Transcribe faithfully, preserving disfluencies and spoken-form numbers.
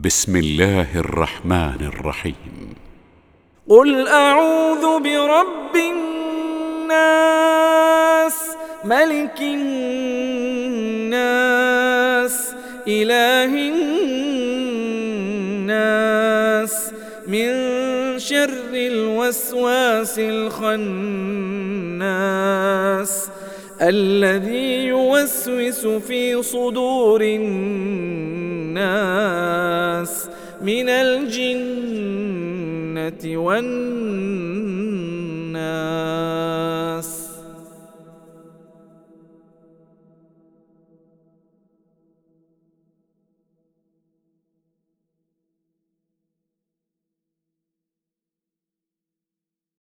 بسم الله الرحمن الرحيم. قل أعوذ برب الناس ملك الناس إله الناس من شر الوسواس الخناس الذي يوسوس في صدور الناس من الجنة والناس.